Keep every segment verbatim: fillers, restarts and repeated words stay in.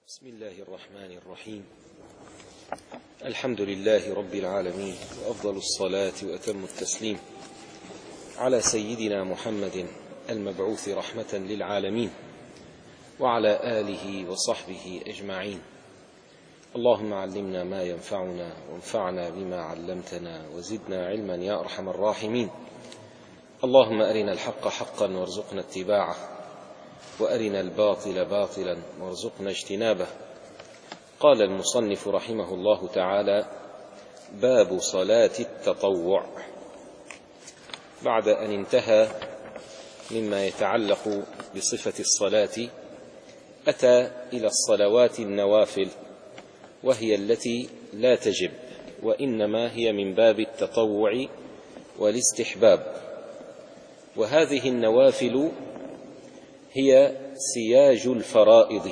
بسم الله الرحمن الرحيم. الحمد لله رب العالمين، وأفضل الصلاة وأتم التسليم على سيدنا محمد المبعوث رحمة للعالمين وعلى آله وصحبه أجمعين. اللهم علمنا ما ينفعنا وانفعنا بما علمتنا وزدنا علما يا أرحم الراحمين. اللهم أرنا الحق حقا وارزقنا اتباعه، وأرنا الباطل باطلا وارزقنا اجتنابه. قال المصنف رحمه الله تعالى: باب صلاة التطوع. بعد أن انتهى مما يتعلق بصفة الصلاة، أتى إلى الصلوات النوافل، وهي التي لا تجب، وإنما هي من باب التطوع والاستحباب. وهذه النوافل هي سياج الفرائض.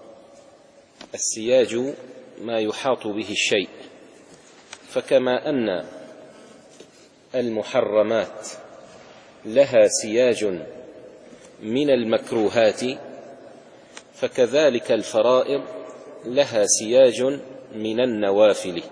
السياج ما يحاط به الشيء، فكما أن المحرمات لها سياج من المكروهات، فكذلك الفرائض لها سياج من النوافل.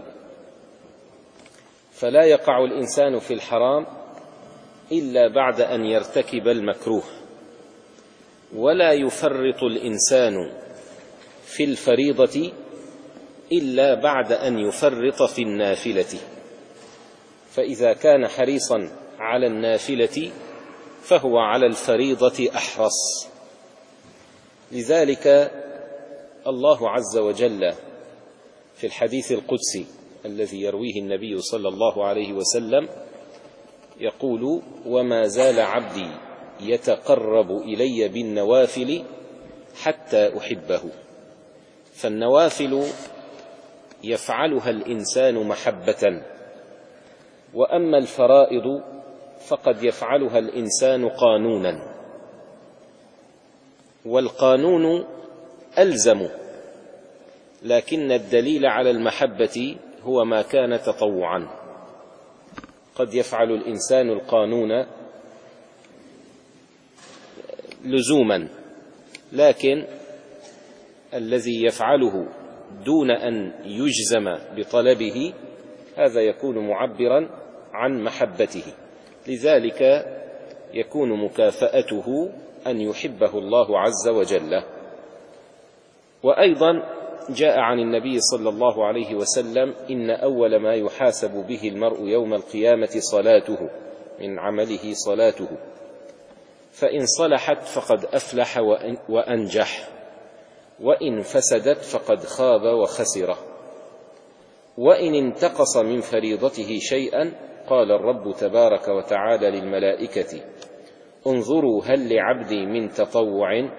فلا يقع الإنسان في الحرام إلا بعد أن يرتكب المكروه، ولا يفرط الإنسان في الفريضة إلا بعد أن يفرط في النافلة. فإذا كان حريصا على النافلة فهو على الفريضة أحرص. لذلك الله عز وجل في الحديث القدسي الذي يرويه النبي صلى الله عليه وسلم يقول: وما زال عبدي يتقرب إلي بالنوافل حتى أحبه. فالنوافل يفعلها الإنسان محبة، وأما الفرائض فقد يفعلها الإنسان قانونا، والقانون ألزم، لكن الدليل على المحبة هو ما كان تطوعا. قد يفعل الإنسان القانون لزوما، لكن الذي يفعله دون أن يجزم بطلبه هذا يكون معبرا عن محبته، لذلك يكون مكافأته أن يحبه الله عز وجل. وأيضا جاء عن النبي صلى الله عليه وسلم: إن أول ما يحاسب به المرء يوم القيامة صلاته، من عمله صلاته، فإن صلحت فقد أفلح وأنجح، وإن فسدت فقد خاب وخسر. وإن انتقص من فريضته شيئا قال الرب تبارك وتعالى للملائكة: انظروا هل لعبدي من تطوع،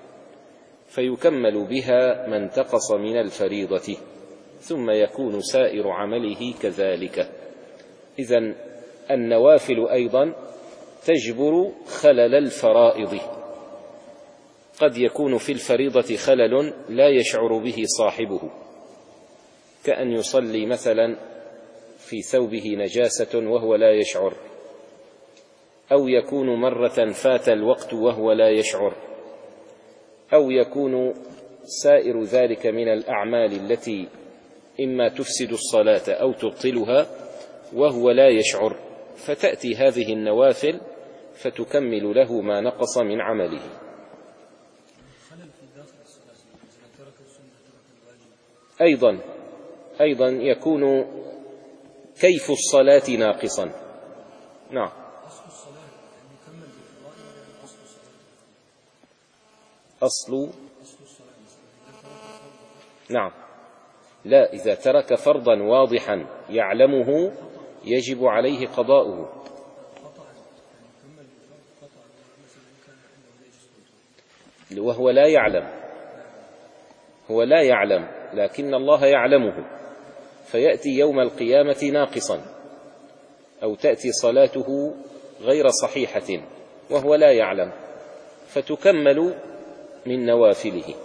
فيكمل بها ما انتقص من الفريضة، ثم يكون سائر عمله كذلك. إذن النوافل أيضا تجبر خلل الفرائض. قد يكون في الفريضة خلل لا يشعر به صاحبه، كأن يصلي مثلا في ثوبه نجاسة وهو لا يشعر، أو يكون مرة فات الوقت وهو لا يشعر، أو يكون سائر ذلك من الأعمال التي إما تفسد الصلاة أو تبطلها وهو لا يشعر، فتأتي هذه النوافل فتكمل له ما نقص من عمله. أيضا أيضا يكون كيف الصلاة ناقصا. نعم. أصل نعم لا، إذا ترك فرضا واضحا يعلمه يجب عليه قضاؤه. وهو لا يعلم، هو لا يعلم لكن الله يعلمه، فيأتي يوم القيامة ناقصا، أو تأتي صلاته غير صحيحة وهو لا يعلم، فتكمل من نوافله.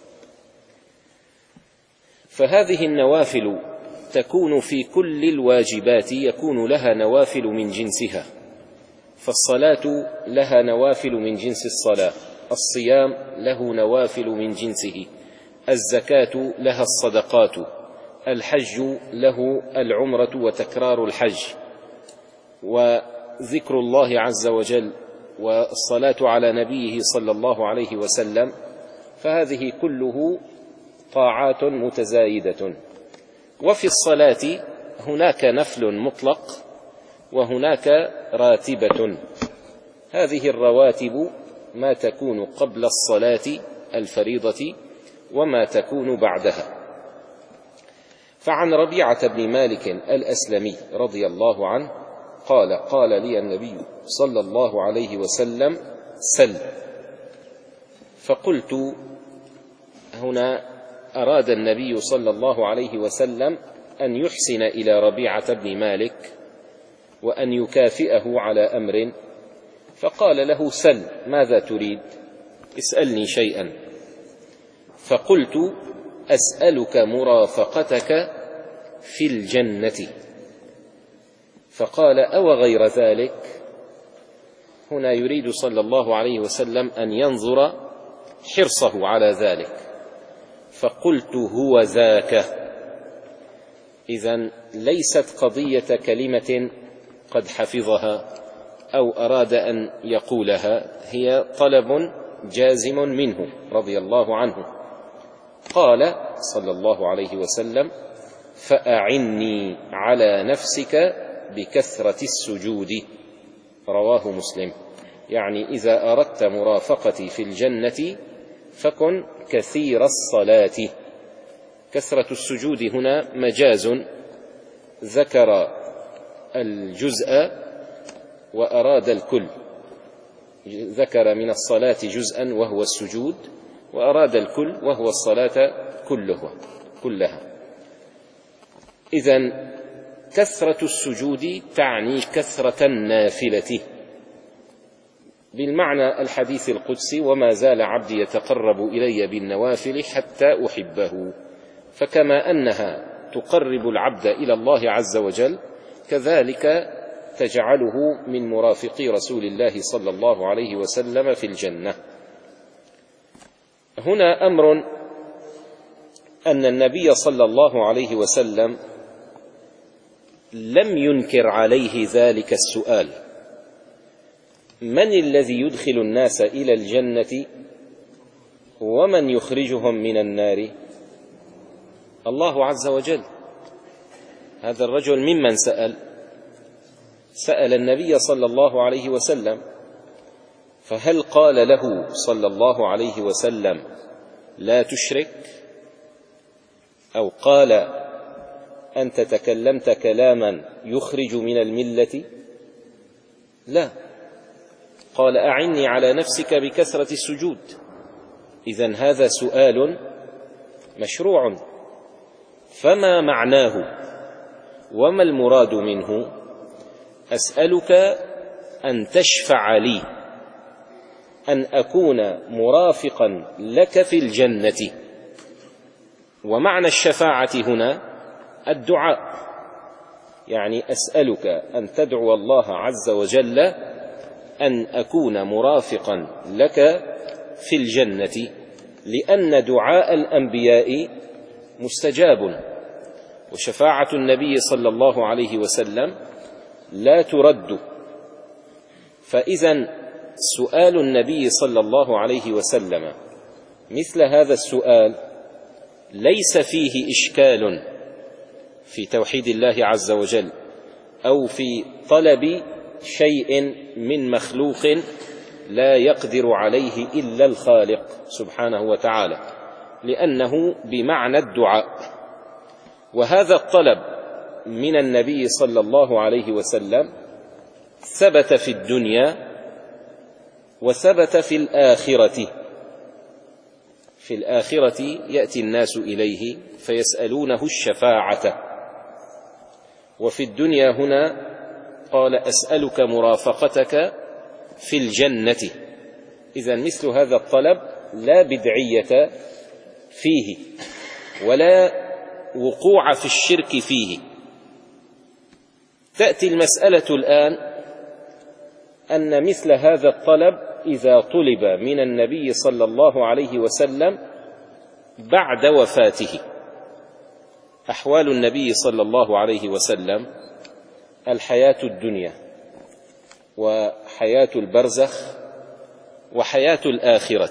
فهذه النوافل تكون في كل الواجبات، يكون لها نوافل من جنسها. فالصلاة لها نوافل من جنس الصلاة، الصيام له نوافل من جنسه، الزكاة لها الصدقات، الحج له العمرة وتكرار الحج، وذكر الله عز وجل والصلاة على نبيه صلى الله عليه وسلم، فهذه كله طاعات متزايدة. وفي الصلاة هناك نفل مطلق وهناك راتبة. هذه الرواتب ما تكون قبل الصلاة الفريضة وما تكون بعدها. فعن ربيعة بن مالك الأسلمي رضي الله عنه قال: قال لي النبي صلى الله عليه وسلم: سل. فقلت: هنا أراد النبي صلى الله عليه وسلم أن يحسن إلى ربيعة بن مالك وأن يكافئه على أمر، فقال له: سل، ماذا تريد؟ اسألني شيئا. فقلت: أسألك مرافقتك في الجنة. فقال: أو غير ذلك؟ هنا يريد صلى الله عليه وسلم أن ينظر حرصه على ذلك. فقلت: هو ذاك. إذن ليست قضية كلمة قد حفظها أو أراد أن يقولها، هي طلب جازم منه رضي الله عنه. قال صلى الله عليه وسلم: فأعني على نفسك بكثرة السجود. رواه مسلم. يعني إذا أردت مرافقتي في الجنة فكن كثير الصلاة. كثرة السجود هنا مجاز، ذكر الجزء وأراد الكل، ذكر من الصلاة جزءا وهو السجود، وأراد الكل وهو الصلاة كلها كلها. إذن كثرة السجود تعني كثرة النافلة بالمعنى الحديث القدسي: وما زال عبدي يتقرب إلي بالنوافل حتى أحبه. فكما أنها تقرب العبد إلى الله عز وجل، كذلك تجعله من مرافقي رسول الله صلى الله عليه وسلم في الجنة. هنا أمر أن النبي صلى الله عليه وسلم لم ينكر عليه ذلك السؤال: من الذي يدخل الناس إلى الجنة ومن يخرجهم من النار؟ الله عز وجل. هذا الرجل ممن سأل؟ سأل النبي صلى الله عليه وسلم. فهل قال له صلى الله عليه وسلم: لا تشرك؟ أو قال: أنت تكلمت كلاما يخرج من الملة؟ لا، قال: أعني على نفسك بكثرة السجود. إذن هذا سؤال مشروع. فما معناه وما المراد منه؟ أسألك أن تشفع لي أن أكون مرافقا لك في الجنة. ومعنى الشفاعة هنا الدعاء، يعني أسألك أن تدعو الله عز وجل أن أكون مرافقا لك في الجنة، لأن دعاء الأنبياء مستجاب، وشفاعة النبي صلى الله عليه وسلم لا ترد. فإذن سؤال النبي صلى الله عليه وسلم مثل هذا السؤال ليس فيه إشكال في توحيد الله عز وجل أو في طلب شيء من مخلوق لا يقدر عليه إلا الخالق سبحانه وتعالى، لأنه بمعنى الدعاء. وهذا الطلب من النبي صلى الله عليه وسلم ثبت في الدنيا وثبت في الآخرة. في الآخرة يأتي الناس إليه فيسألونه الشفاعة، وفي الدنيا هنا قال: أسألك مرافقتك في الجنة. إذن مثل هذا الطلب لا بدعية فيه ولا وقوع في الشرك فيه. تأتي المسألة الآن أن مثل هذا الطلب إذا طلب من النبي صلى الله عليه وسلم بعد وفاته. أحوال النبي صلى الله عليه وسلم الحياة الدنيا وحياة البرزخ وحياة الآخرة.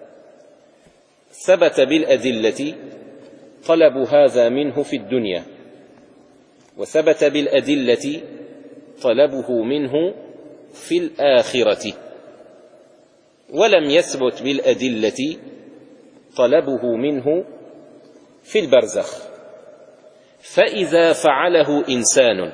ثبت بالأدلة طلب هذا منه في الدنيا، وثبت بالأدلة طلبه منه في الآخرة، ولم يثبت بالأدلة طلبه منه في البرزخ. فإذا فعله إنسان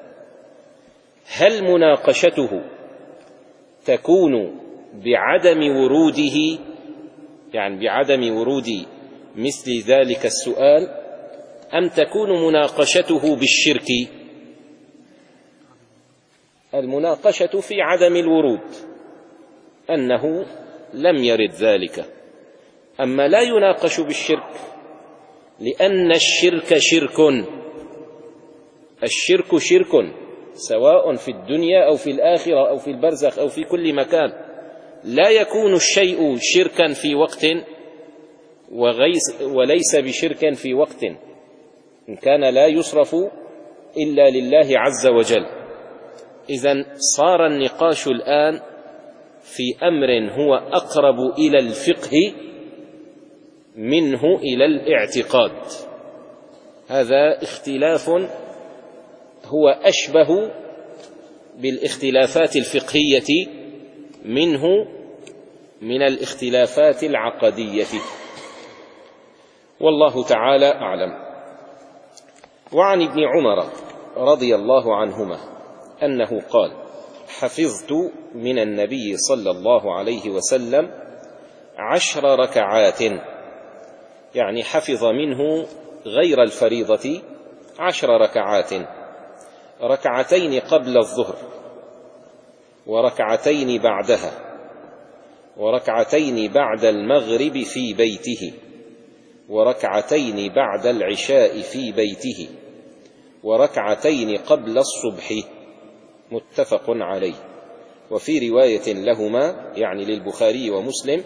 هل مناقشته تكون بعدم وروده، يعني بعدم ورود مثل ذلك السؤال، أم تكون مناقشته بالشرك؟ المناقشة في عدم الورود، أنه لم يرد ذلك. أما لا يناقش بالشرك، لأن الشرك شرك، الشرك شرك سواء في الدنيا أو في الآخرة أو في البرزخ أو في كل مكان. لا يكون الشيء شركا في وقت وليس بشرك في وقت، إن كان لا يصرف إلا لله عز وجل. إذن صار النقاش الآن في أمر هو أقرب إلى الفقه منه إلى الاعتقاد. هذا اختلاف هو أشبه بالاختلافات الفقهية منه من الاختلافات العقدية، والله تعالى أعلم. وعن ابن عمر رضي الله عنهما أنه قال: حفظت من النبي صلى الله عليه وسلم عشر ركعات، يعني حفظ منه غير الفريضة عشر ركعات، ركعتين قبل الظهر وركعتين بعدها وركعتين بعد المغرب في بيته وركعتين بعد العشاء في بيته وركعتين قبل الصبح، متفق عليه. وفي رواية لهما يعني للبخاري ومسلم: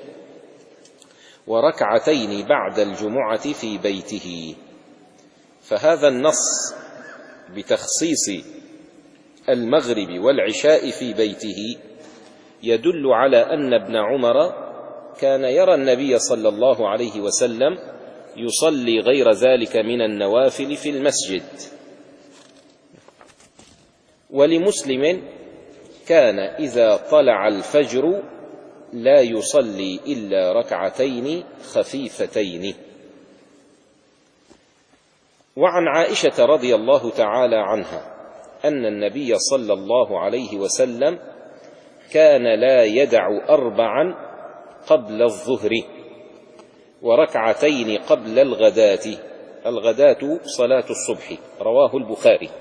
وركعتين بعد الجمعة في بيته. فهذا النص بتخصيص المغرب والعشاء في بيته يدل على أن ابن عمر كان يرى النبي صلى الله عليه وسلم يصلي غير ذلك من النوافل في المسجد. ولمسلم: كان إذا طلع الفجر لا يصلي إلا ركعتين خفيفتين. وعن عائشة رضي الله تعالى عنها أن النبي صلى الله عليه وسلم كان لا يدع أربعا قبل الظهر وركعتين قبل الغداة. الغداة صلاة الصبح، رواه البخاري.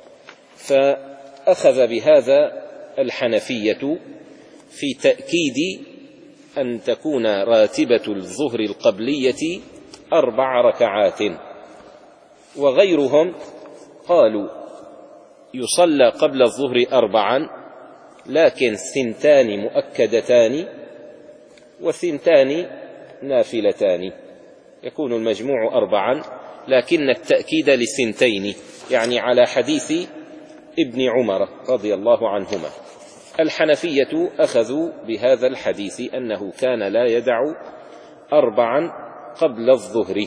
فأخذ بهذا الحنفية في تأكيد أن تكون راتبة الظهر القبلية أربع ركعات. وغيرهم قالوا يصلى قبل الظهر أربعا، لكن ثنتان مؤكدتان وثنتان نافلتان، يكون المجموع أربعا، لكن التأكيد لثنتين، يعني على حديث ابن عمر رضي الله عنهما. الحنفية أخذوا بهذا الحديث أنه كان لا يدع أربعا قبل الظهر.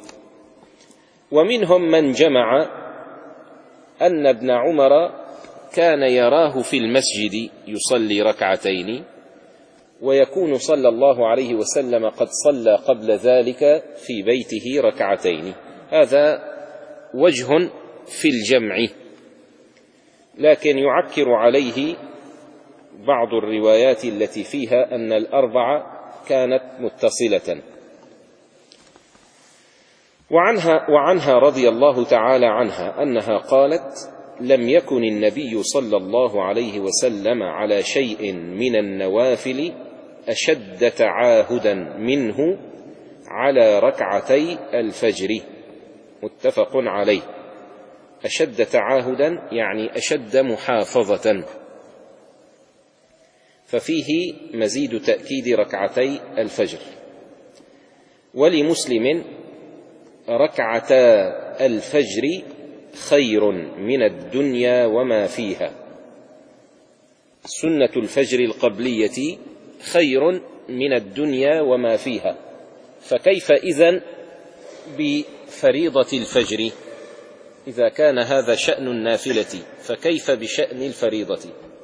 ومنهم من جمع أن ابن عمر كان يراه في المسجد يصلي ركعتين، ويكون صلى الله عليه وسلم قد صلى قبل ذلك في بيته ركعتين. هذا وجه في الجمع، لكن يعكر عليه بعض الروايات التي فيها أن الأربعة كانت متصلة. وعنها, وعنها رضي الله تعالى عنها أنها قالت: لم يكن النبي صلى الله عليه وسلم على شيء من النوافل أشد تعاهدا منه على ركعتي الفجر، متفق عليه. أشد تعاهدا يعني أشد محافظة، ففيه مزيد تأكيد ركعتي الفجر. ولمسلم: ركعتا الفجر خير من الدنيا وما فيها. سنة الفجر القبلية خير من الدنيا وما فيها، فكيف إذن بفريضة الفجر؟ إذا كان هذا شأن النافلة فكيف بشأن الفريضة؟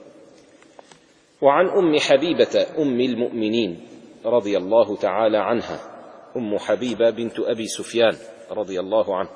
وعن أم حبيبة أم المؤمنين رضي الله تعالى عنها، أم حبيبة بنت أبي سفيان رضي الله عنه،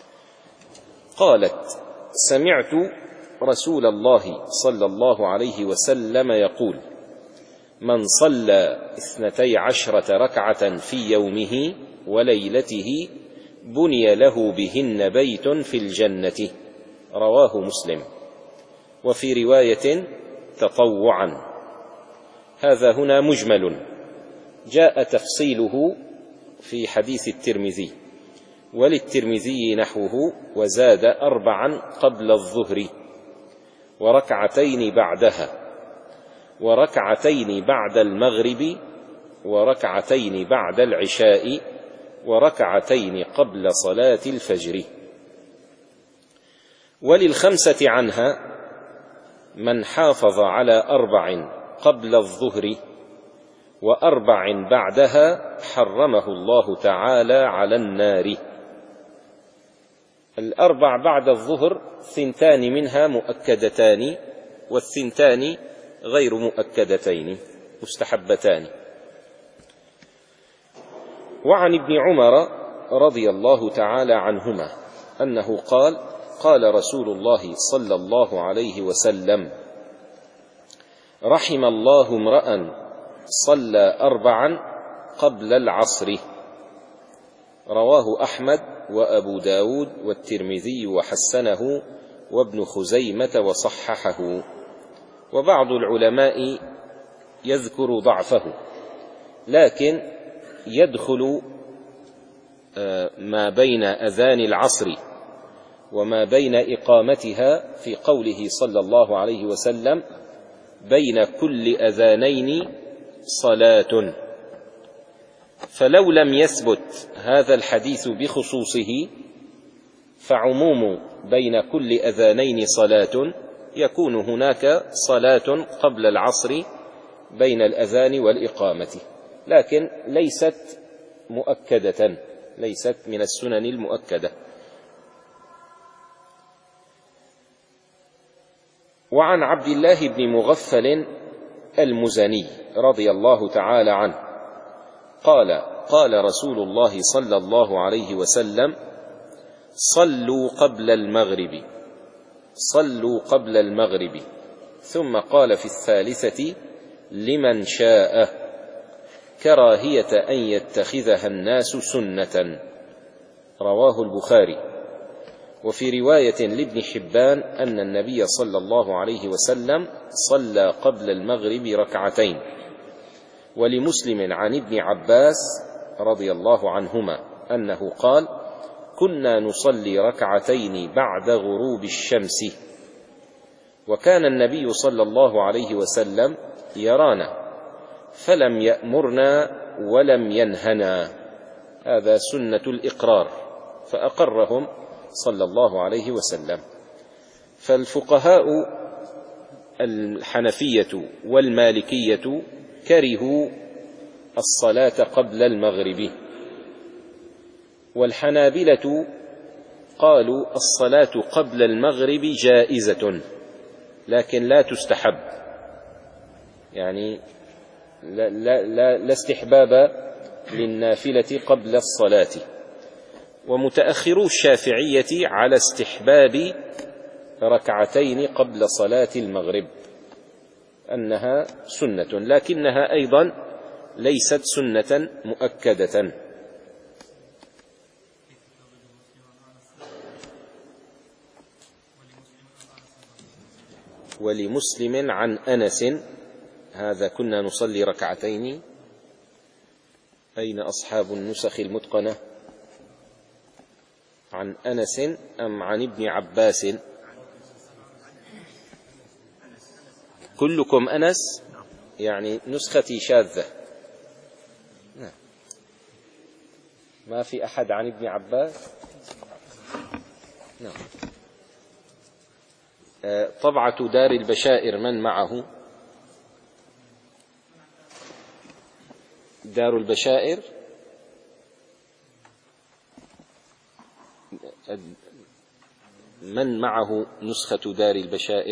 قالت: سمعت رسول الله صلى الله عليه وسلم يقول: من صلى اثنتي عشرة ركعة في يومه وليلته بني له بهن بيت في الجنة. رواه مسلم. وفي رواية: تطوعا. هذا هنا مجمل، جاء تفصيله في حديث الترمذي، وللترمذي نحوه: وزاد أربعا قبل الظهر، وركعتين بعدها، وركعتين بعد المغرب، وركعتين بعد العشاء، وركعتين قبل صلاة الفجر. وللخمسة عنها: من حافظ على أربع قبل الظهر وأربع بعدها حرمه الله تعالى على النار. الأربع بعد الظهر ثنتان منها مؤكدتان، والثنتان غير مؤكدتين مستحبتان. وعن ابن عمر رضي الله تعالى عنهما أنه قال: قال رسول الله صلى الله عليه وسلم: رحم الله امرأ صلى أربعا قبل العصر. رواه أحمد وأبو داود والترمذي وحسنه وابن خزيمة وصححه. وبعض العلماء يذكر ضعفه، لكن يدخل ما بين أذان العصر وما بين إقامتها في قوله صلى الله عليه وسلم: بين كل أذانين صلاة. فلو لم يثبت هذا الحديث بخصوصه فعموم بين كل أذانين صلاة يكون هناك صلاة قبل العصر بين الأذان والإقامة، لكن ليست مؤكدة، ليست من السنن المؤكدة. وعن عبد الله بن مغفل المزني رضي الله تعالى عنه قال: قال رسول الله صلى الله عليه وسلم: صلوا قبل المغرب، صلوا قبل المغرب. ثم قال في الثالثة: لمن شاء، كراهية أن يتخذها الناس سنة. رواه البخاري. وفي رواية لابن حبان أن النبي صلى الله عليه وسلم صلى قبل المغرب ركعتين. ولمسلم عن ابن عباس رضي الله عنهما أنه قال: كنا نصلي ركعتين بعد غروب الشمس، وكان النبي صلى الله عليه وسلم يرانا فلم يأمرنا ولم ينهنا. هذا سنة الإقرار، فأقرهم صلى الله عليه وسلم. فالفقهاء الحنفية والمالكية كرهوا الصلاة قبل المغرب، والحنابلة قالوا الصلاة قبل المغرب جائزة لكن لا تستحب، يعني لا, لا, لا, لا استحباب للنافلة قبل الصلاة. ومتأخرو الشافعية على استحباب ركعتين قبل صلاة المغرب، أنها سنة، لكنها أيضا ليست سنة مؤكدة. ولمسلم عن أنس: هذا كنا نصلي ركعتين. أين أصحاب النسخ المتقنة؟ عن أنس أم عن ابن عباس؟ كلكم أنس، يعني نسختي شاذة. ما في أحد عن ابن عباس؟ نعم. طبعة دار البشائر من معه؟ دار البشائر من معه نسخة دار البشائر؟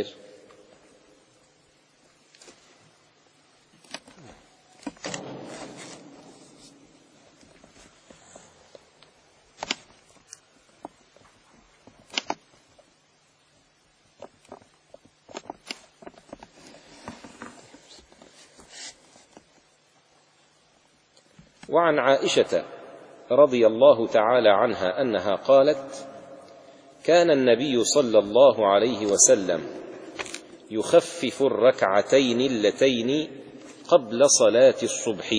وعن عائشة رضي الله تعالى عنها أنها قالت: كان النبي صلى الله عليه وسلم يخفف الركعتين اللتين قبل صلاة الصبح،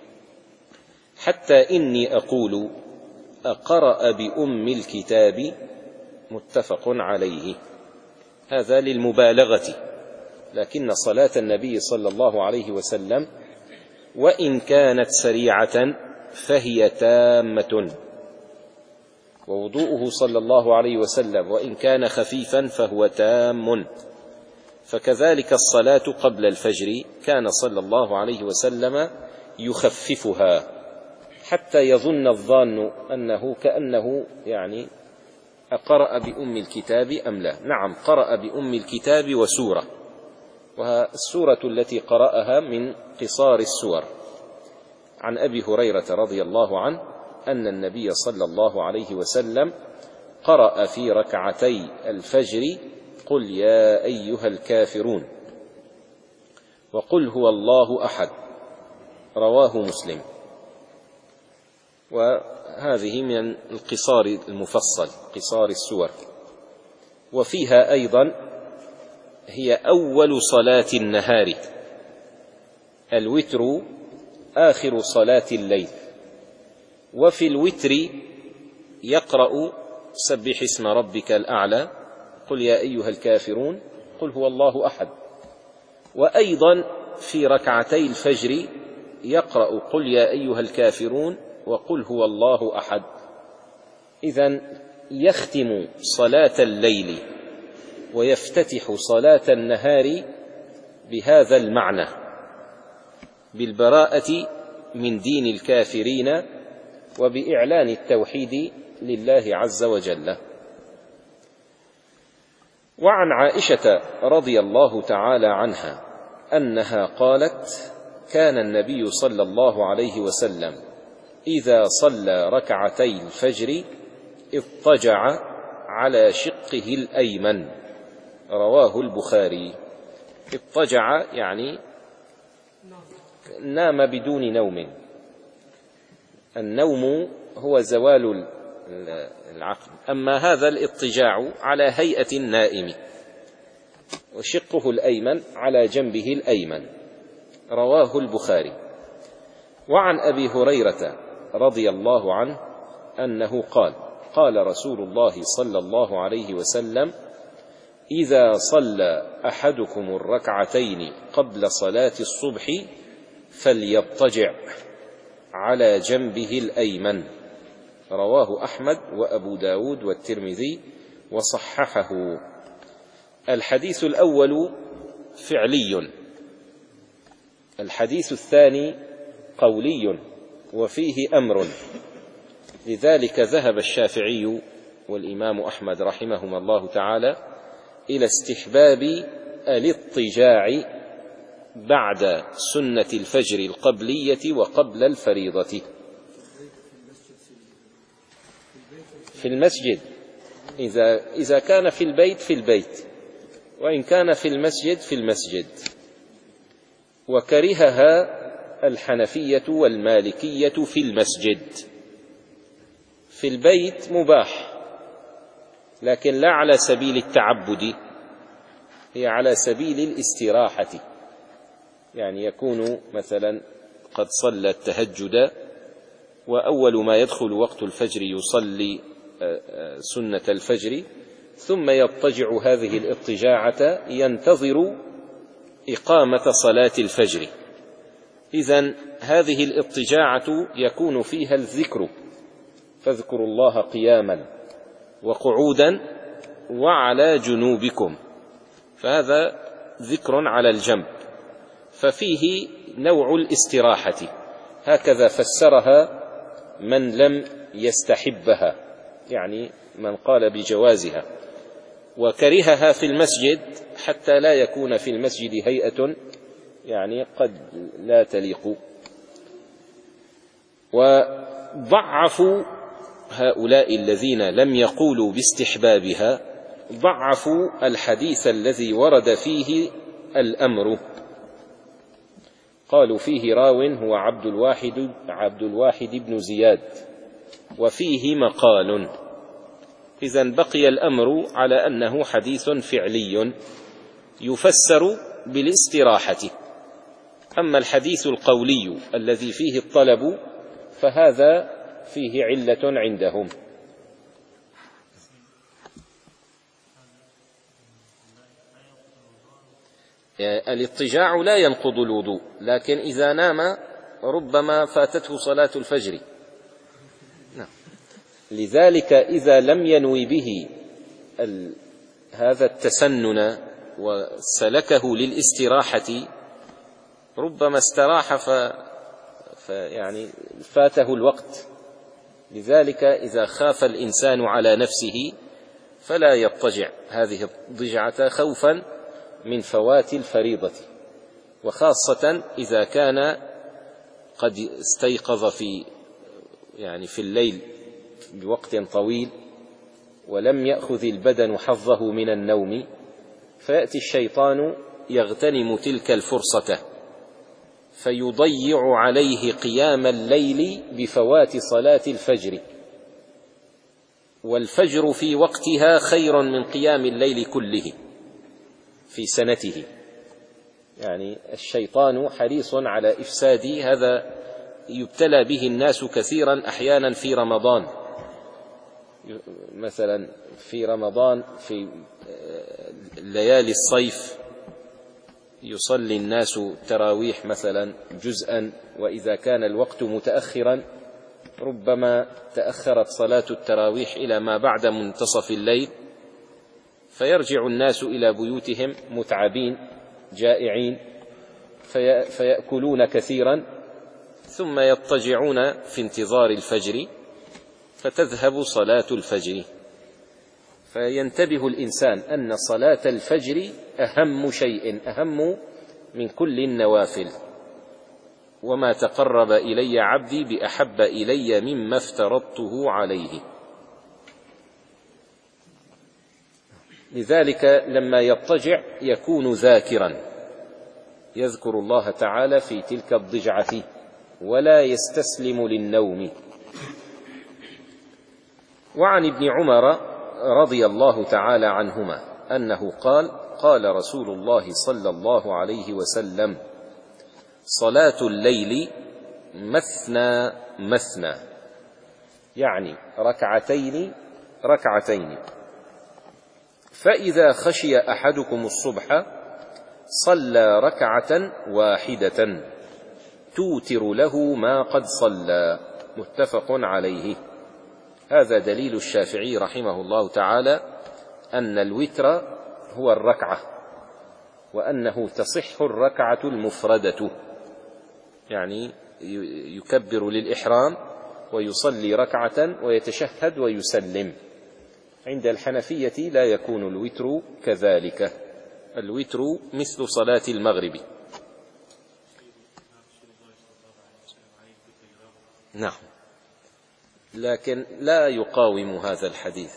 حتى إني أقول: أقرأ بأم الكتاب؟ متفق عليه. هذا للمبالغة، لكن صلاة النبي صلى الله عليه وسلم وإن كانت سريعة فهي تامة، ووضوءه صلى الله عليه وسلم وإن كان خفيفا فهو تام، فكذلك الصلاة قبل الفجر كان صلى الله عليه وسلم يخففها، حتى يظن الظان أنه كأنه يعني أقرأ بأم الكتاب أم لا. نعم، قرأ بأم الكتاب وسورة، والسورة التي قرأها من قصار السور. عن أبي هريرة رضي الله عنه أن النبي صلى الله عليه وسلم قرأ في ركعتي الفجر: قل يا أيها الكافرون، وقل هو الله أحد، رواه مسلم. وهذه من القصار المفصل، قصار السور. وفيها أيضا هي أول صلاة النهار، الوتر آخر صلاة الليل، وفي الوتر يقرأ: سبح اسم ربك الأعلى، قل يا أيها الكافرون، قل هو الله أحد. وأيضا في ركعتي الفجر يقرأ: قل يا أيها الكافرون وقل هو الله أحد. إذن يختم صلاة الليل ويفتتح صلاة النهار بهذا المعنى، بالبراءة من دين الكافرين وبإعلان التوحيد لله عز وجل. وعن عائشة رضي الله تعالى عنها أنها قالت: كان النبي صلى الله عليه وسلم إذا صلى ركعتي الفجر اضطجع على شقه الأيمن، رواه البخاري. اضطجع يعني نام بدون نوم. النوم هو زوال العقل، أما هذا الاضطجاع على هيئة النائم، وشقه الأيمن على جنبه الأيمن، رواه البخاري. وعن أبي هريرة رضي الله عنه أنه قال: قال رسول الله صلى الله عليه وسلم: إذا صلى أحدكم الركعتين قبل صلاة الصبح فليضطجع على جنبه الأيمن، رواه أحمد وأبو داود والترمذي وصححه. الحديث الأول فعلي، الحديث الثاني قولي وفيه أمر، لذلك ذهب الشافعي والإمام أحمد رحمهما الله تعالى إلى استحباب الاضطجاع بعد سنة الفجر القبلية وقبل الفريضة. في المسجد، إذا, إذا كان في البيت في البيت، وإن كان في المسجد في المسجد. وكرهها الحنفية والمالكية في المسجد. في البيت مباح، لكن لا على سبيل التعبد، هي على سبيل الاستراحة. يعني يكون مثلا قد صلى التهجد، وأول ما يدخل وقت الفجر يصلي سنة الفجر، ثم يضطجع هذه الاضطجاعة ينتظر إقامة صلاة الفجر. إذن هذه الاضطجاعة يكون فيها الذكر فاذكروا الله قياما وقعودا وعلى جنوبكم، فهذا ذكر على الجنب، ففيه نوع الاستراحة، هكذا فسرها من لم يستحبها، يعني من قال بجوازها وكرهها في المسجد حتى لا يكون في المسجد هيئة يعني قد لا تليق. وضعفوا هؤلاء الذين لم يقولوا باستحبابها، ضعفوا الحديث الذي ورد فيه الأمر، قالوا فيه راو هو عبد الواحد عبد الواحد بن زياد وفيه مقال، إذن بقي الأمر على أنه حديث فعلي يفسر بالاستراحة. أما الحديث القولي الذي فيه الطلب فهذا فيه علة عندهم. الاضطجاع لا ينقض الوضوء، لكن إذا نام ربما فاتته صلاة الفجر. لذلك إذا لم ينوي به هذا التسنن وسلكه للاستراحة ربما استراح ف... فيعني فاته الوقت. لذلك إذا خاف الإنسان على نفسه فلا يضطجع هذه الضجعة خوفا من فوات الفريضة، وخاصة إذا كان قد استيقظ في يعني في الليل بوقت طويل ولم يأخذ البدن حظه من النوم، فيأتي الشيطان يغتنم تلك الفرصة فيضيع عليه قيام الليل بفوات صلاة الفجر، والفجر في وقتها خير من قيام الليل كله في سنته. يعني الشيطان حريص على إفساد هذا، يبتلى به الناس كثيرا أحيانا في رمضان، مثلا في رمضان في ليالي الصيف يصلي الناس تراويح مثلا جزءا، وإذا كان الوقت متأخرا ربما تأخرت صلاة التراويح إلى ما بعد منتصف الليل، فيرجع الناس إلى بيوتهم متعبين جائعين فيأكلون كثيرا ثم يضطجعون في انتظار الفجر فتذهب صلاة الفجر. فينتبه الإنسان أن صلاة الفجر أهم شيء، أهم من كل النوافل. وما تقرب إلي عبدي بأحب إلي مما افترضته عليه. لذلك لما يضطجع يكون ذاكرا، يذكر الله تعالى في تلك الضجعة ولا يستسلم للنوم. وعن ابن عمر رضي الله تعالى عنهما أنه قال: قال رسول الله صلى الله عليه وسلم: صلاة الليل مثنى مثنى، يعني ركعتين ركعتين، فإذا خشي أحدكم الصبح صلى ركعة واحدة توتر له ما قد صلى. متفق عليه. هذا دليل الشافعي رحمه الله تعالى أن الوتر هو الركعة، وأنه تصح الركعة المفردة، يعني يكبر للإحرام ويصلي ركعة ويتشهد ويسلم. عند الحنفية لا يكون الوتر كذلك، الوتر مثل صلاة المغرب. نعم، لكن لا يقاوم هذا الحديث.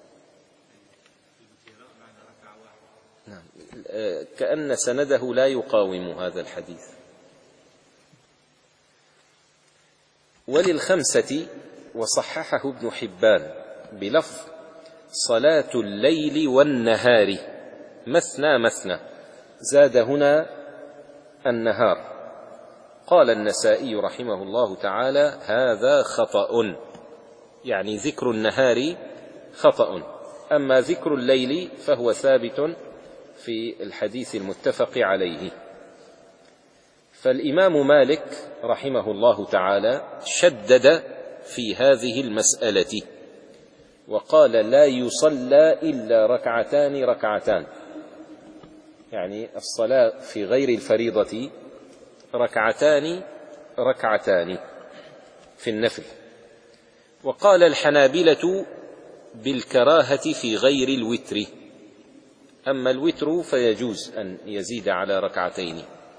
نعم، كأن سنده لا يقاوم هذا الحديث. وللخمسة وصححه ابن حبان بلفظ: صلاة الليل والنهار مثنى مثنى، زاد هنا النهار. قال النسائي رحمه الله تعالى: هذا خطأ، يعني ذكر النهار خطأ، أما ذكر الليل فهو ثابت في الحديث المتفق عليه. فالإمام مالك رحمه الله تعالى شدد في هذه المسألة، وقال لا يصلى إلا ركعتان ركعتان، يعني الصلاة في غير الفريضة ركعتان ركعتان في النفل. وقال الحنابلة بالكراهة في غير الوتر، أما الوتر فيجوز أن يزيد على ركعتين.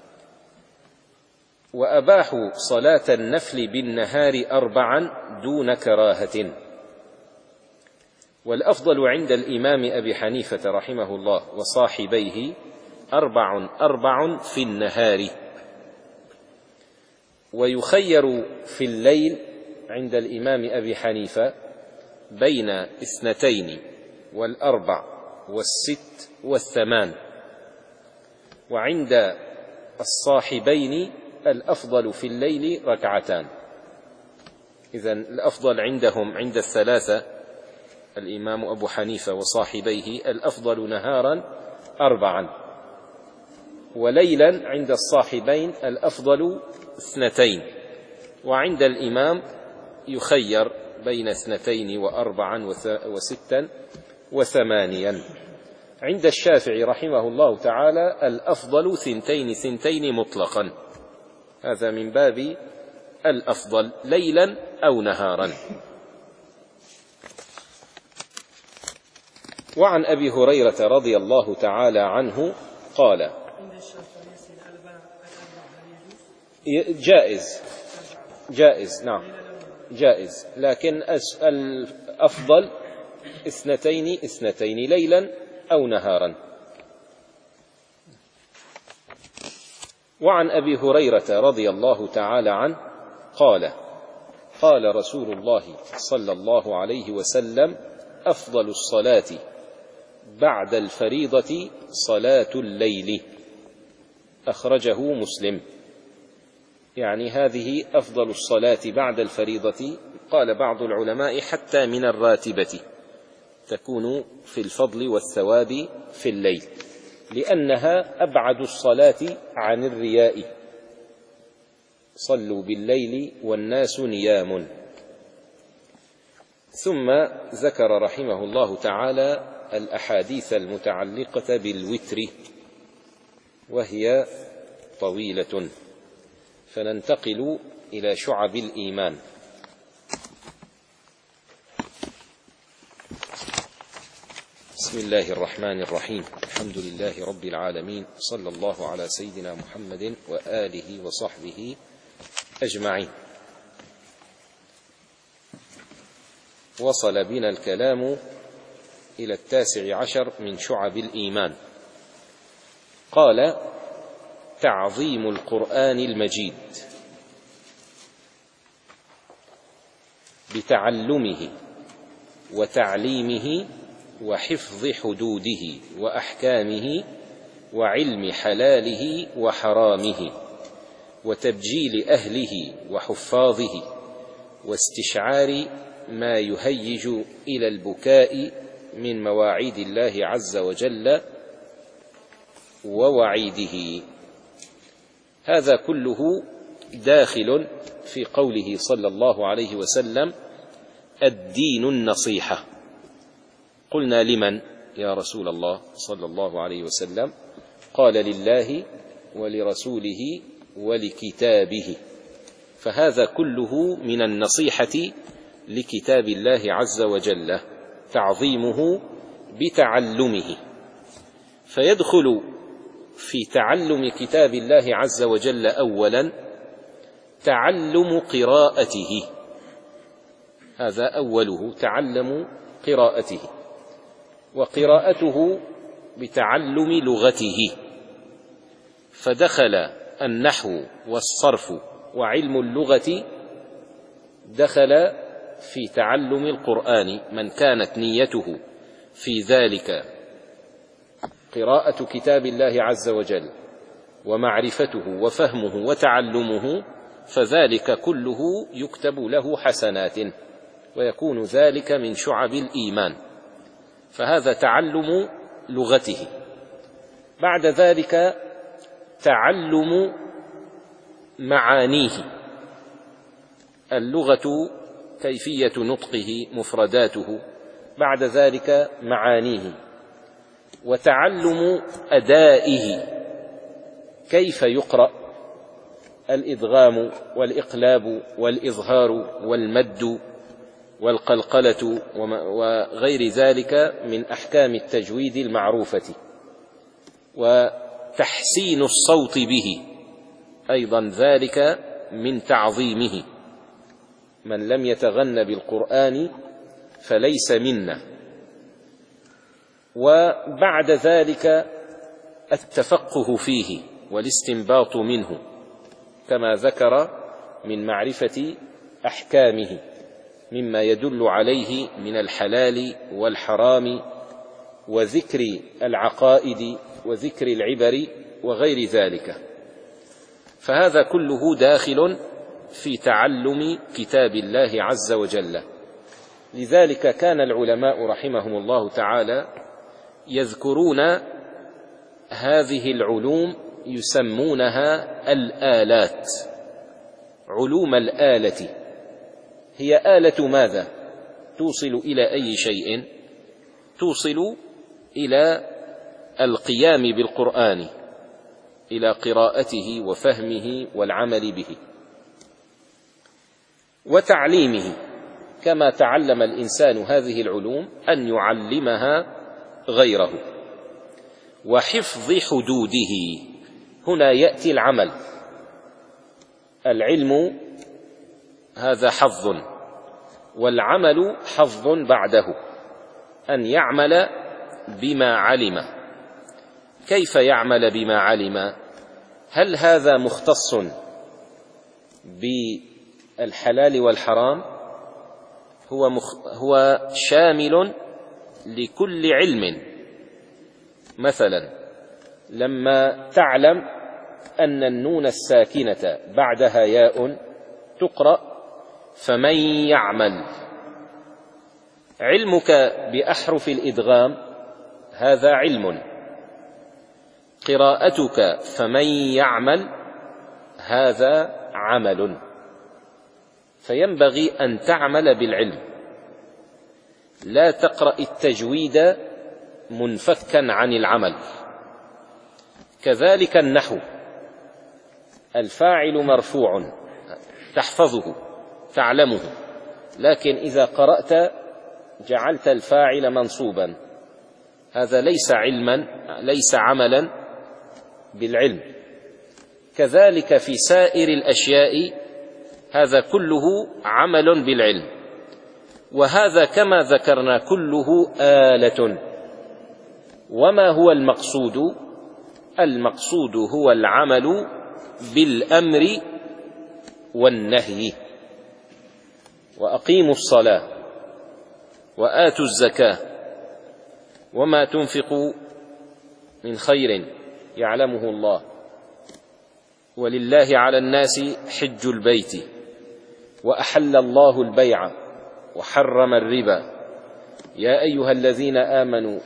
وأباحوا صلاة النفل بالنهار أربعا دون كراهة. والأفضل عند الإمام أبي حنيفة رحمه الله وصاحبيه أربع أربع في النهار. ويخير في الليل عند الإمام أبي حنيفة بين اثنتين والأربع والست والثمان. وعند الصاحبين الأفضل في الليل ركعتان. إذن الأفضل عندهم عند الثلاثة الإمام أبو حنيفة وصاحبيه الأفضل نهارا أربعا، وليلا عند الصاحبين الأفضل اثنتين، وعند الإمام يخير بين اثنتين وأربعا وستا وثمانيا. عند الشافعي رحمه الله تعالى الأفضل ثنتين ثنتين مطلقا، هذا من باب الأفضل ليلا أو نهارا. وعن أبي هريرة رضي الله تعالى عنه قال جائز جائز نعم جائز، لكن الأفضل اثنتين اثنتين ليلا أو نهارا. وعن أبي هريرة رضي الله تعالى عنه قال قال رسول الله صلى الله عليه وسلم أفضل الصلاة بعد الفريضة صلاة الليل، أخرجه مسلم. يعني هذه أفضل الصلاة بعد الفريضة. قال بعض العلماء حتى من الراتبة تكون في الفضل والثواب في الليل، لأنها أبعد الصلاة عن الرياء. صلوا بالليل والناس نيام. ثم ذكر رحمه الله تعالى الأحاديث المتعلقة بالوتر، وهي طويلة، فننتقل إلى شعب الإيمان. بسم الله الرحمن الرحيم. الحمد لله رب العالمين، صلى الله على سيدنا محمد وآله وصحبه أجمعين. وصل بنا الكلام إلى التاسع عشر من شعب الإيمان. قال تعظيم القرآن المجيد بتعلمه وتعليمه وحفظ حدوده وأحكامه وعلم حلاله وحرامه وتبجيل أهله وحفاظه واستشعار ما يهيج إلى البكاء من مواعيد الله عز وجل ووعيده. هذا كله داخل في قوله صلى الله عليه وسلم الدين النصيحة. قلنا لمن يا رسول الله صلى الله عليه وسلم؟ قال لله ولرسوله ولكتابه. فهذا كله من النصيحة لكتاب الله عز وجل، تعظيمه بتعلمه. فيدخل في تعلم كتاب الله عز وجل أولا تعلم قراءته، هذا أوله، تعلم قراءته. وقراءته بتعلم لغته، فدخل النحو والصرف وعلم اللغة دخل في تعلم القرآن. من كانت نيته في ذلك قراءة كتاب الله عز وجل ومعرفته وفهمه وتعلمه، فذلك كله يكتب له حسنات، ويكون ذلك من شعب الإيمان. فهذا تعلم لغته. بعد ذلك تعلم معانيه. اللغة كيفية نطقه، مفرداته، بعد ذلك معانيه، وتعلم أدائه، كيف يقرأ، الإدغام والإقلاب والإظهار والمد والقلقلة وغير ذلك من أحكام التجويد المعروفة، وتحسين الصوت به أيضا ذلك من تعظيمه. من لم يتغن بالقرآن فليس منا. وبعد ذلك التفقه فيه والاستنباط منه، كما ذكر من معرفة أحكامه مما يدل عليه من الحلال والحرام، وذكر العقائد وذكر العبر وغير ذلك. فهذا كله داخل في تعلم كتاب الله عز وجل. لذلك كان العلماء رحمهم الله تعالى يذكرون هذه العلوم يسمونها الآلات. علوم الآلة هي آلة ماذا؟ توصل إلى أي شيء؟ توصل إلى القيام بالقرآن، إلى قراءته وفهمه والعمل به وتعليمه، كما تعلم الإنسان هذه العلوم أن يعلمها غيره. وحفظ حدوده، هنا يأتي العمل. العلم هذا حظ، والعمل حظ بعده، أن يعمل بما علم. كيف يعمل بما علم؟ هل هذا مختص بالحلال والحرام؟ هو, مخ... هو شامل لكل علم. مثلا لما تعلم أن النون الساكنة بعدها ياء تقرأ فمن يعمل، علمك بأحرف الإدغام هذا علم، قراءتك فمن يعمل هذا عمل. فينبغي أن تعمل بالعلم، لا تقرأ التجويد منفكا عن العمل. كذلك النحو، الفاعل مرفوع تحفظه تعلمه، لكن إذا قرأت جعلت الفاعل منصوبا، هذا ليس علما، ليس عملا بالعلم. كذلك في سائر الأشياء هذا كله عمل بالعلم. وهذا كما ذكرنا كله آلة. وما هو المقصود؟ المقصود هو العمل بالأمر والنهي. وأقيموا الصلاة وآتوا الزكاة وما تنفقوا من خير يعلمه الله، ولله على الناس حج البيت، وأحل الله البيع وحرم الربا، يا أيها الذين آمنوا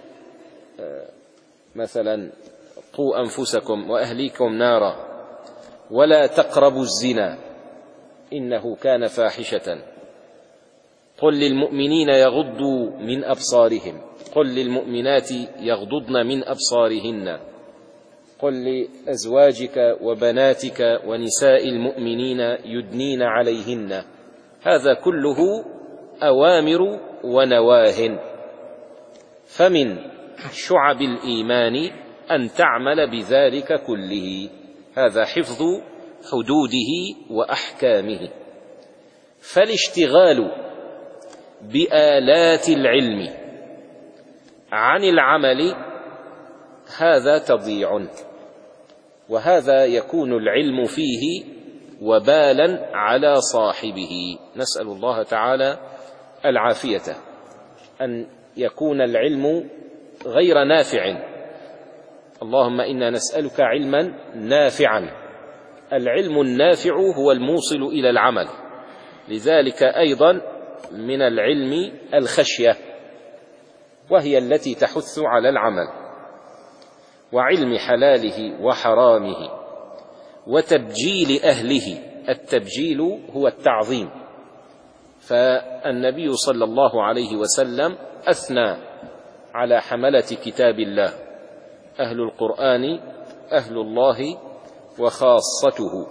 مثلا قوا أنفسكم وأهليكم نارا، ولا تقربوا الزنا إنه كان فاحشة، قل للمؤمنين يغضوا من أبصارهم، قل للمؤمنات يغضضن من أبصارهن، قل لأزواجك وبناتك ونساء المؤمنين يدنين عليهن. هذا كله أوامر ونواه. فمن شعب الإيمان أن تعمل بذلك كله، هذا حفظ حدوده وأحكامه. فالاشتغال بآلات العلم عن العمل هذا تضييع، وهذا يكون العلم فيه وبالا على صاحبه. نسأل الله تعالى العافية، أن يكون العلم غير نافع. اللهم إنا نسألك علما نافعا. العلم النافع هو الموصل إلى العمل. لذلك أيضا من العلم الخشية، وهي التي تحث على العمل، وعلم حلاله وحرامه، وتبجيل أهله. التبجيل هو التعظيم، فالنبي صلى الله عليه وسلم أثنى على حملة كتاب الله: أهل القرآن أهل الله وخاصته.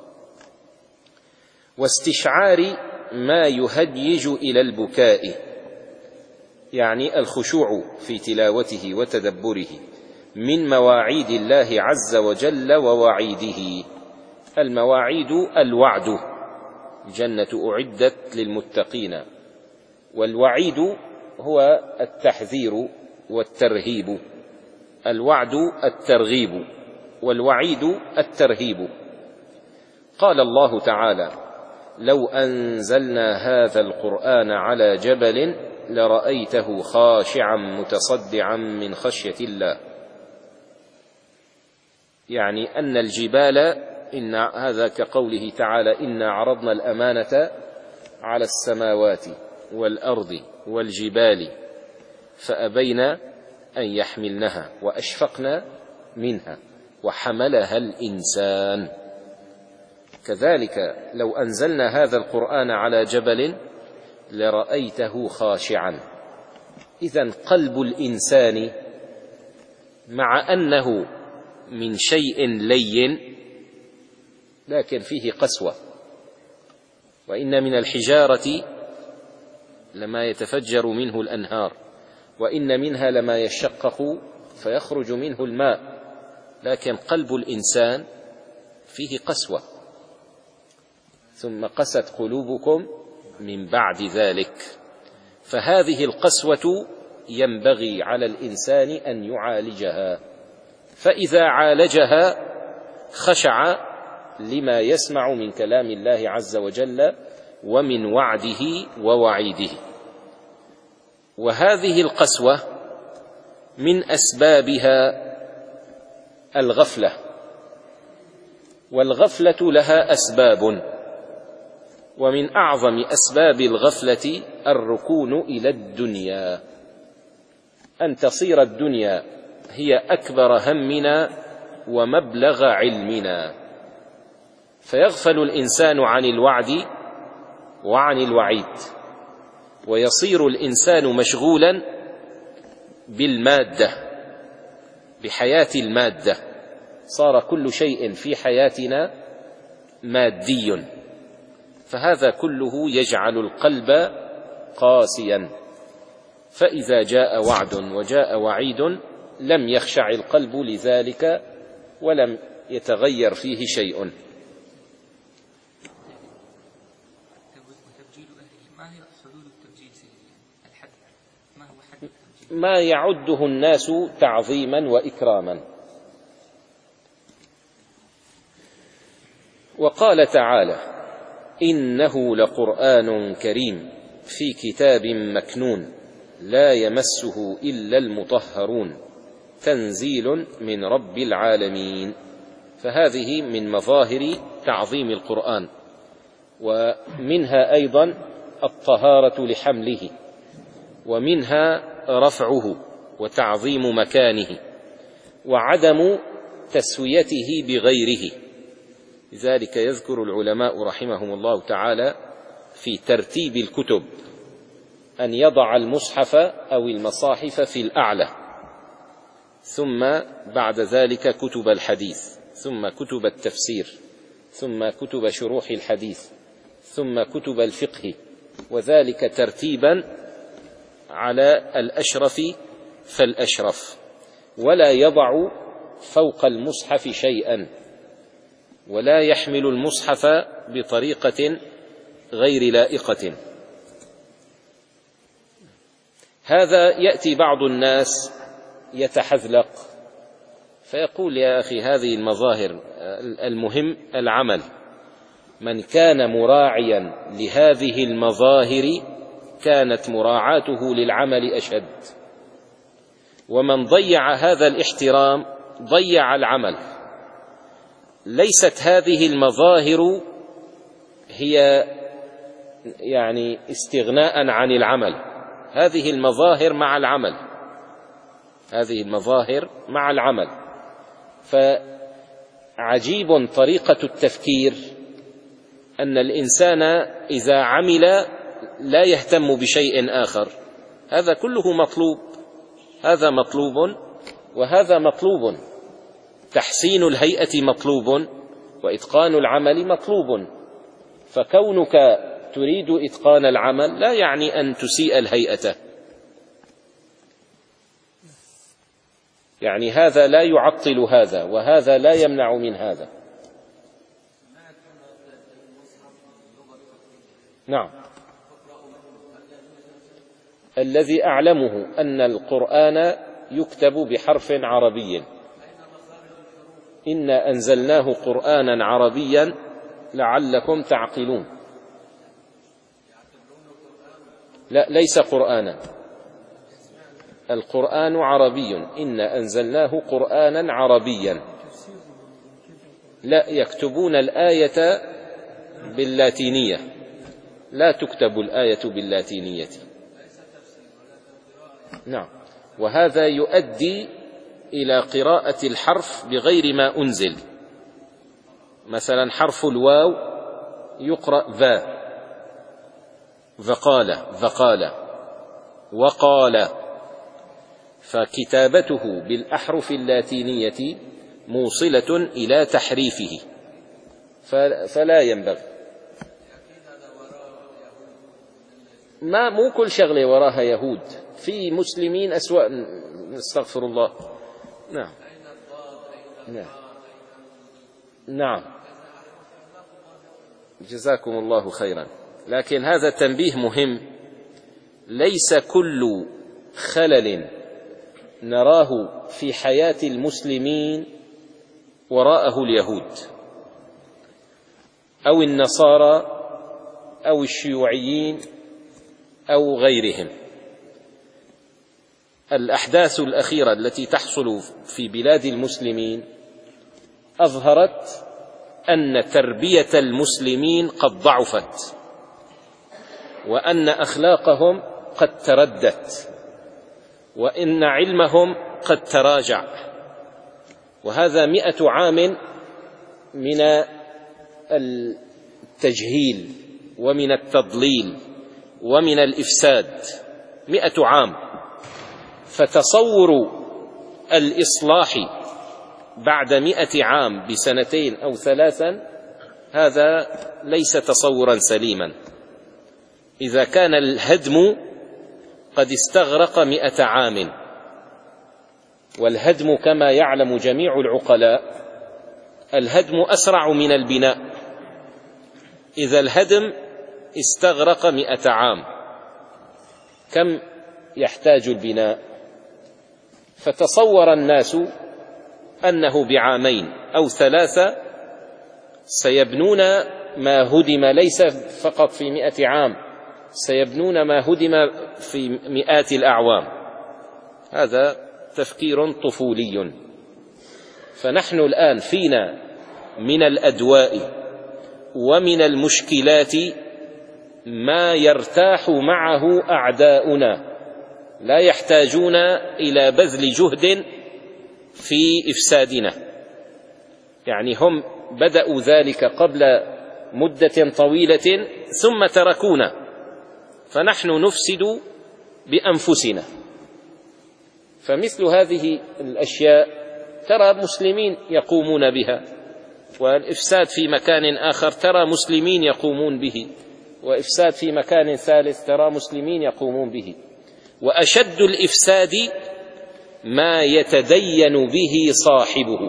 واستشعار ما يهيج إلى البكاء، يعني الخشوع في تلاوته وتدبره، من مواعيد الله عز وجل ووعيده. المواعيد الوعد: الجنة أعدت للمتقين، والوعيد هو التحذير والترهيب. الوعد الترغيب، والوعيد الترهيب. قال الله تعالى: لو أنزلنا هذا القرآن على جبل لرأيته خاشعا متصدعا من خشية الله. يعني أن الجبال، إن هذا كقوله تعالى: إنا عرضنا الأمانة على السماوات والأرض والجبال فأبين أن يحملنها وأشفقن منها وحملها الإنسان. كذلك لو أنزلنا هذا القرآن على جبل لرأيته خاشعا. إذن قلب الإنسان مع أنه من شيء لين لكن فيه قسوة. وإن من الحجارة لما يتفجر منه الأنهار، وإن منها لما يشقق فيخرج منه الماء، لكن قلب الإنسان فيه قسوة. ثم قست قلوبكم من بعد ذلك. فهذه القسوة ينبغي على الإنسان أن يعالجها، فإذا عالجها خشع لما يسمع من كلام الله عز وجل ومن وعده ووعيده. وهذه القسوة من أسبابها الغفلة، والغفلة لها أسباب، ومن أعظم أسباب الغفلة الركون إلى الدنيا، أن تصير الدنيا هي أكبر همنا ومبلغ علمنا، فيغفل الإنسان عن الوعد وعن الوعيد، ويصير الإنسان مشغولا بالمادة، بحياة المادة. صار كل شيء في حياتنا مادي، فهذا كله يجعل القلب قاسيا. فإذا جاء وعد وجاء وعيد لم يخشع القلب لذلك ولم يتغير فيه شيء. ما يعده الناس تعظيما وإكراما. وقال تعالى: إنه لقرآن كريم في كتاب مكنون لا يمسه إلا المطهرون تنزيل من رب العالمين. فهذه من مظاهر تعظيم القرآن، ومنها أيضا الطهارة لحمله، ومنها رفعه وتعظيم مكانه وعدم تسويته بغيره. لذلك يذكر العلماء رحمهم الله تعالى في ترتيب الكتب أن يضع المصحف أو المصاحف في الأعلى، ثم بعد ذلك كتب الحديث، ثم كتب التفسير، ثم كتب شروح الحديث، ثم كتب الفقه، وذلك ترتيبا على الأشرف فالأشرف، ولا يضع فوق المصحف شيئا، ولا يحمل المصحف بطريقة غير لائقة. هذا يأتي بعض الناس يتحذلق فيقول: يا أخي هذه المظاهر، المهم العمل. من كان مراعيا لهذه المظاهر كانت مراعاته للعمل أشد، ومن ضيع هذا الاحترام ضيع العمل. ليست هذه المظاهر هي يعني استغناء عن العمل، هذه المظاهر مع العمل، هذه المظاهر مع العمل. فعجيب طريقة التفكير أن الإنسان إذا عمل لا يهتم بشيء آخر، هذا كله مطلوب، هذا مطلوب وهذا مطلوب. تحسين الهيئة مطلوب وإتقان العمل مطلوب، فكونك تريد إتقان العمل لا يعني أن تسيء الهيئة، يعني هذا لا يعطل هذا وهذا لا يمنع من هذا. نعم، الذي أعلمه أن القرآن يكتب بحرف عربي. إنا أنزلناه قرآنا عربيا لعلكم تعقلون. لا، ليس قرآنا، القرآن عربي، إنا أنزلناه قرآنا عربيا. لا، يكتبون الآية باللاتينية، لا تكتب الآية باللاتينية. نعم، وهذا يؤدي إلى قراءة الحرف بغير ما أنزل. مثلا حرف الواو يقرأ ذا، ذقال ذقال وقال، فكتابته بالأحرف اللاتينية موصلة إلى تحريفه، فلا ينبغي. ما مو كل شغلة وراها يهود، في مسلمين أسوأ، نستغفر الله. نعم نعم نعم، جزاكم الله خيرا. لكن هذا تنبيه مهم، ليس كل خلل نراه في حياة المسلمين وراءه اليهود أو النصارى أو الشيوعيين أو غيرهم. الأحداث الأخيرة التي تحصل في بلاد المسلمين أظهرت أن تربية المسلمين قد ضعفت، وأن أخلاقهم قد تردت، وإن علمهم قد تراجع. وهذا مئة عام من التجهيل ومن التضليل ومن الإفساد، مئة عام. فتصور الإصلاح بعد مئة عام بسنتين أو ثلاثا هذا ليس تصورا سليما. إذا كان الهدم قد استغرق مئة عام، والهدم كما يعلم جميع العقلاء الهدم أسرع من البناء، إذا الهدم استغرق مئة عام كم يحتاج البناء؟ فتصور الناس أنه بعامين أو ثلاثة سيبنون ما هدم، ليس فقط في مئة عام، سيبنون ما هدم في مئات الأعوام. هذا تفكير طفولي. فنحن الآن فينا من الأدواء ومن المشكلات ما يرتاح معه أعداؤنا، لا يحتاجون إلى بذل جهد في إفسادنا. يعني هم بدأوا ذلك قبل مدة طويلة ثم تركونا، فنحن نفسد بأنفسنا. فمثل هذه الأشياء ترى مسلمين يقومون بها، والإفساد في مكان آخر ترى مسلمين يقومون به، وإفساد في مكان ثالث ترى مسلمين يقومون به. وأشد الإفساد ما يتدين به صاحبه،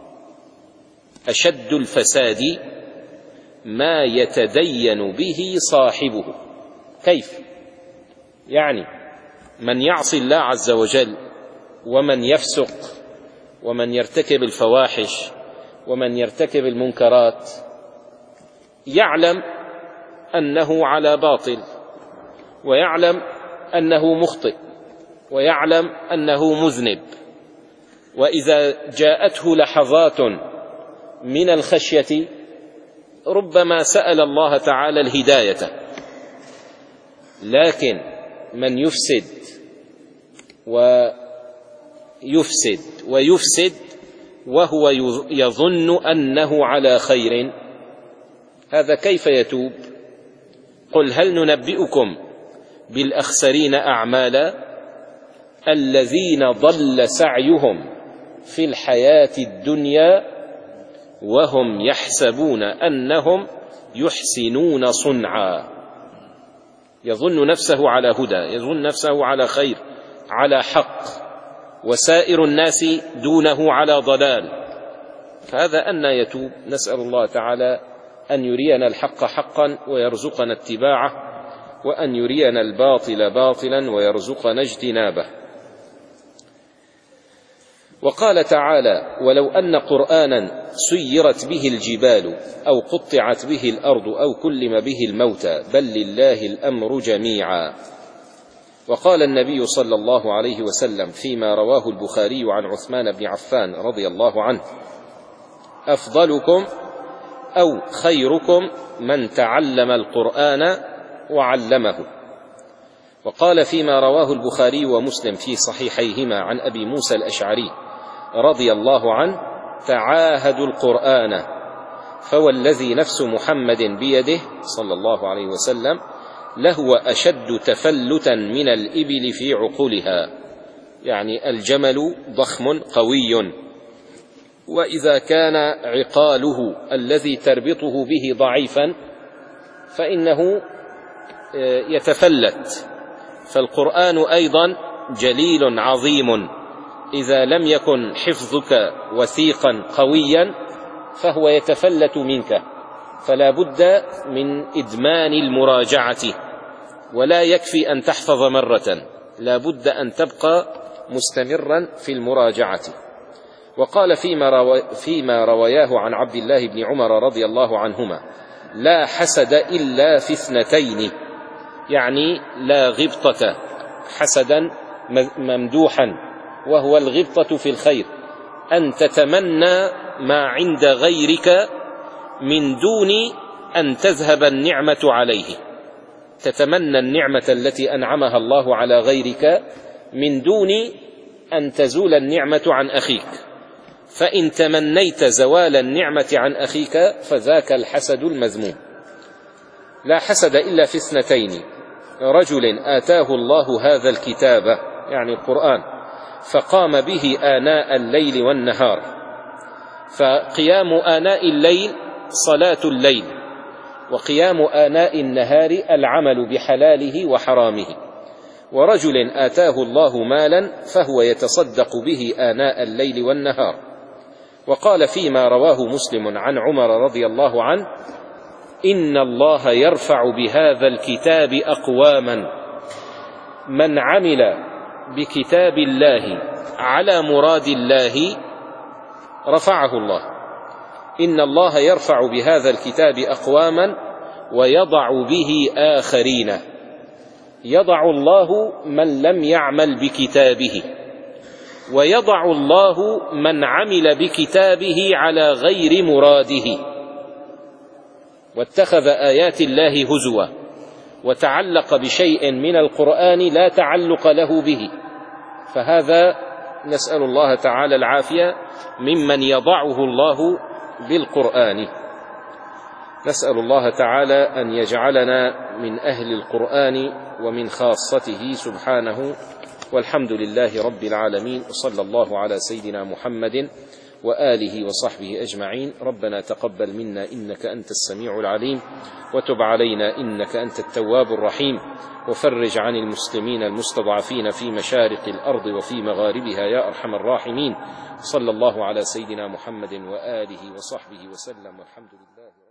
أشد الفساد ما يتدين به صاحبه. كيف؟ يعني من يعصي الله عز وجل ومن يفسق ومن يرتكب الفواحش ومن يرتكب المنكرات يعلم أنه على باطل، ويعلم أنه مخطئ، ويعلم أنه مذنب، وإذا جاءته لحظات من الخشية ربما سأل الله تعالى الهداية. لكن من يفسد ويفسد ويفسد وهو يظن أنه على خير، هذا كيف يتوب؟ قل هل ننبئكم بالأخسرين أعمالا الذين ضل سعيهم في الحياة الدنيا وهم يحسبون أنهم يحسنون صنعا. يظن نفسه على هدى، يظن نفسه على خير، على حق، وسائر الناس دونه على ضلال، فهذا أن يتوب؟ نسأل الله تعالى أن يرينا الحق حقا ويرزقنا اتباعه، وأن يرينا الباطل باطلا ويرزقنا اجتنابه. وقال تعالى: ولو أن قرآنا سيرت به الجبال أو قطعت به الأرض أو كلم به الموتى بل لله الأمر جميعا. وقال النبي صلى الله عليه وسلم فيما رواه البخاري عن عثمان بن عفان رضي الله عنه: أفضلكم أو خيركم من تعلم القرآن وعلمه. وقال فيما رواه البخاري ومسلم في صحيحيهما عن أبي موسى الأشعري رضي الله عنه: تعاهدوا القرآن فوالذي نفس محمد بيده صلى الله عليه وسلم لهو أشد تفلتا من الإبل في عقولها، يعني الجمل ضخم قوي، وإذا كان عقاله الذي تربطه به ضعيفا فإنه يتفلت. فالقرآن أيضا جليل عظيم، إذا لم يكن حفظك وثيقا قويا فهو يتفلت منك، فلا بد من إدمان المراجعة، ولا يكفي أن تحفظ مرة، لا بد أن تبقى مستمرا في المراجعة. وقال فيما, رو... فيما روياه عن عبد الله بن عمر رضي الله عنهما: لا حسد إلا في اثنتين، يعني لا غبطة، حسدا ممدوحا، وهو الغبطة في الخير، أن تتمنى ما عند غيرك من دون أن تذهب النعمة عليه، تتمنى النعمة التي أنعمها الله على غيرك من دون أن تزول النعمة عن أخيك، فإن تمنيت زوال النعمة عن أخيك فذاك الحسد المذموم. لا حسد إلا في اثنتين: رجل آتاه الله هذا الكتاب، يعني القرآن، فقام به آناء الليل والنهار، فقيام آناء الليل صلاة الليل، وقيام آناء النهار العمل بحلاله وحرامه. ورجل آتاه الله مالا فهو يتصدق به آناء الليل والنهار. وقال فيما رواه مسلم عن عمر رضي الله عنه: إن الله يرفع بهذا الكتاب أقواما، من عمل بكتاب الله على مراد الله رفعه الله. إن الله يرفع بهذا الكتاب أقواما ويضع به آخرين. يضع الله من لم يعمل بكتابه، ويضع الله من عمل بكتابه على غير مراده، واتخذ آيات الله هزوا، وتعلق بشيء من القرآن لا تعلق له به، فهذا نسأل الله تعالى العافية ممن يضعه الله بالقرآن. نسأل الله تعالى أن يجعلنا من أهل القرآن ومن خاصته سبحانه، والحمد لله رب العالمين، وصلى الله على سيدنا محمد وآله وصحبه أجمعين. ربنا تقبل منا إنك أنت السميع العليم، وتب علينا إنك أنت التواب الرحيم، وفرج عن المسلمين المستضعفين في مشارق الأرض وفي مغاربها يا أرحم الراحمين. صلى الله على سيدنا محمد وآله وصحبه وسلم، والحمد لله.